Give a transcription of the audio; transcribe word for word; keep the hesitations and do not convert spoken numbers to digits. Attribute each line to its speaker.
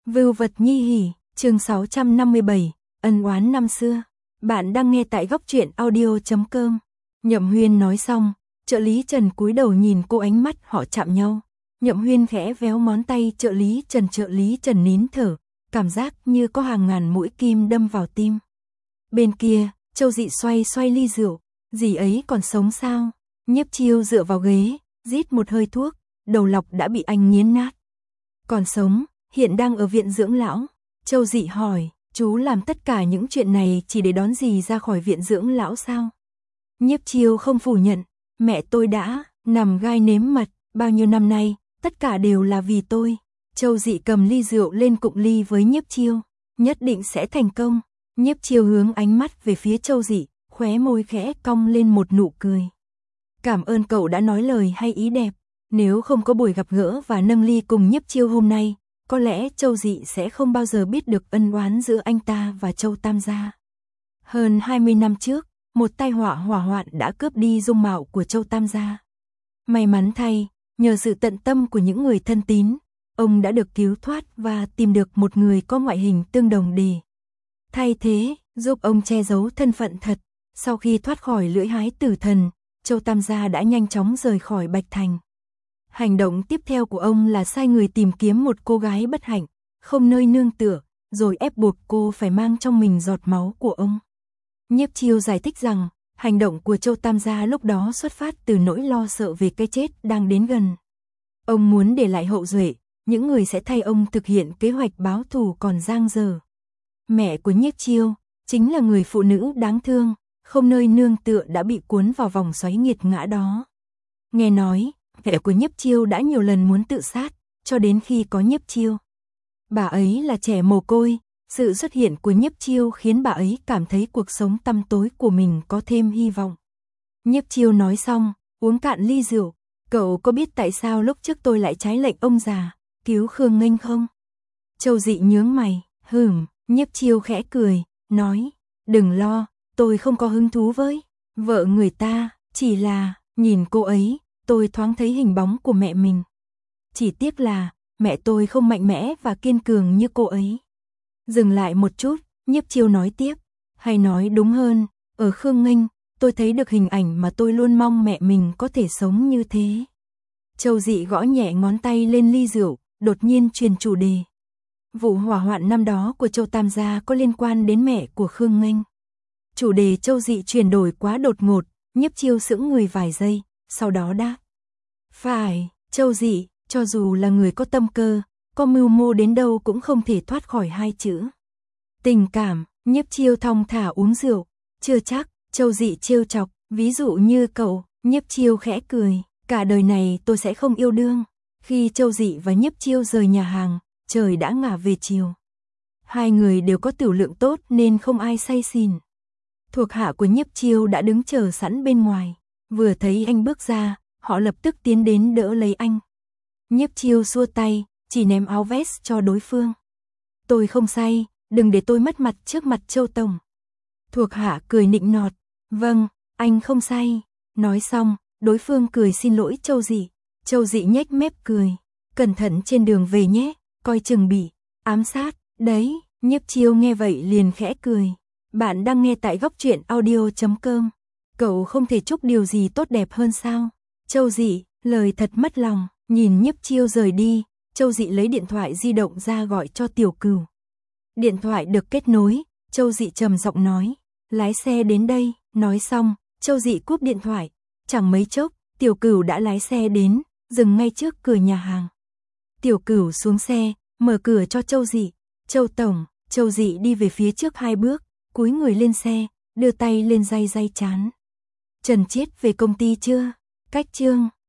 Speaker 1: Vưu vật nhi hỉ, chương sáu trăm năm mươi bảy, ân oán năm xưa. Bạn đang nghe tại góc truyện audio chấm com. Nhậm Huyên nói xong, trợ lý Trần cúi đầu nhìn cô, ánh mắt họ chạm nhau. Nhậm Huyên khẽ véo ngón tay trợ lý Trần, trợ lý Trần nín thở, cảm giác như có hàng ngàn mũi kim đâm vào tim. Bên kia, Châu Dị xoay xoay ly rượu, dì ấy còn sống sao? Nhiếp Chiêu dựa vào ghế, rít một hơi thuốc, đầu lọc đã bị anh nghiến nát. Còn sống, hiện đang ở viện dưỡng lão. Châu Dị hỏi, chú làm tất cả những chuyện này chỉ để đón dì ra khỏi viện dưỡng lão sao? Nhiếp Chiêu không phủ nhận, mẹ tôi đã nằm gai nếm mật, bao nhiêu năm nay, tất cả đều là vì tôi. Châu Dị cầm ly rượu lên cụng ly với Nhiếp Chiêu, nhất định sẽ thành công. Nhiếp Chiêu hướng ánh mắt về phía Châu Dị, khóe môi khẽ cong lên một nụ cười. Cảm ơn cậu đã nói lời hay ý đẹp, nếu không có buổi gặp gỡ và nâng ly cùng Nhiếp Chiêu hôm nay, có lẽ Châu Dị sẽ không bao giờ biết được ân oán giữa anh ta và Châu Tam gia. Hơn hai mươi năm trước, một tai họa hỏa hoạn đã cướp đi dung mạo của Châu Tam gia. May mắn thay, nhờ sự tận tâm của những người thân tín, ông đã được cứu thoát và tìm được một người có ngoại hình tương đồng để thay thế, giúp ông che giấu thân phận thật. Sau khi thoát khỏi lưỡi hái tử thần, Châu Tam gia đã nhanh chóng rời khỏi Bạch Thành. Hành động tiếp theo của ông là sai người tìm kiếm một cô gái bất hạnh, không nơi nương tựa, rồi ép buộc cô phải mang trong mình giọt máu của ông. Nhiếp Chiêu giải thích rằng, hành động của Châu Tam gia lúc đó xuất phát từ nỗi lo sợ về cái chết đang đến gần. Ông muốn để lại hậu duệ, những người sẽ thay ông thực hiện kế hoạch báo thù còn dang dở. Mẹ của Nhiếp Chiêu chính là người phụ nữ đáng thương, không nơi nương tựa đã bị cuốn vào vòng xoáy nghiệt ngã đó. Nghe nói, mẹ của Nhiếp Chiêu đã nhiều lần muốn tự sát, cho đến khi có Nhiếp Chiêu. Bà ấy là trẻ mồ côi, sự xuất hiện của Nhiếp Chiêu khiến bà ấy cảm thấy cuộc sống tăm tối của mình có thêm hy vọng. Nhiếp Chiêu nói xong, uống cạn ly rượu, cậu có biết tại sao lúc trước tôi lại trái lệnh ông già, cứu Khương Nghênh không? Châu Dị nhướng mày, hừm, Nhiếp Chiêu khẽ cười, nói, đừng lo, tôi không có hứng thú với vợ người ta, chỉ là, nhìn cô ấy, tôi thoáng thấy hình bóng của mẹ mình. Chỉ tiếc là, mẹ tôi không mạnh mẽ và kiên cường như cô ấy. Dừng lại một chút, Nhiếp Chiêu nói tiếp, hay nói đúng hơn, ở Khương Nghênh, tôi thấy được hình ảnh mà tôi luôn mong mẹ mình có thể sống như thế. Châu Dị gõ nhẹ ngón tay lên ly rượu, đột nhiên truyền chủ đề. Vụ hỏa hoạn năm đó của Châu Tam gia có liên quan đến mẹ của Khương Nghênh. Chủ đề Châu Dị chuyển đổi quá đột ngột, Nhiếp Chiêu sững người vài giây, sau đó đáp. Phải, Châu Dị, cho dù là người có tâm cơ, có mưu mô đến đâu cũng không thể thoát khỏi hai chữ tình cảm. Nhiếp Chiêu thong thả uống rượu, chưa chắc. Châu Dị trêu chọc, ví dụ như cậu. Nhiếp Chiêu khẽ cười, cả đời này tôi sẽ không yêu đương. Khi Châu Dị và Nhiếp Chiêu rời nhà hàng, trời đã ngả về chiều. Hai người đều có tửu lượng tốt nên không ai say xỉn. Thuộc hạ của Nhiếp Chiêu đã đứng chờ sẵn bên ngoài, vừa thấy anh bước ra, họ lập tức tiến đến đỡ lấy anh. Nhiếp Chiêu xua tay, chỉ ném áo vest cho đối phương. Tôi không say, đừng để tôi mất mặt trước mặt Châu tổng. Thuộc hạ cười nịnh nọt, vâng, anh không say. Nói xong, đối phương cười xin lỗi Châu Dị. Châu Dị nhếch mép cười, cẩn thận trên đường về nhé, coi chừng bị ám sát. Đấy, Nhiếp Chiêu nghe vậy liền khẽ cười. Bạn đang nghe tại góc truyện audio chấm com. Cậu không thể chúc điều gì tốt đẹp hơn sao? Châu Dị, lời thật mất lòng. Nhìn Nhiếp Chiêu rời đi, Châu Dị lấy điện thoại di động ra gọi cho Tiểu Cửu. Điện thoại được kết nối, Châu Dị trầm giọng nói, lái xe đến đây. Nói xong, Châu Dị cúp điện thoại. Chẳng mấy chốc, Tiểu Cửu đã lái xe đến, dừng ngay trước cửa nhà hàng. Tiểu Cửu xuống xe, mở cửa cho Châu Dị. Châu tổng. Châu Dị đi về phía trước hai bước, cúi người lên xe, đưa tay lên day day trán. Trần Chiết về công ty chưa? Cách chương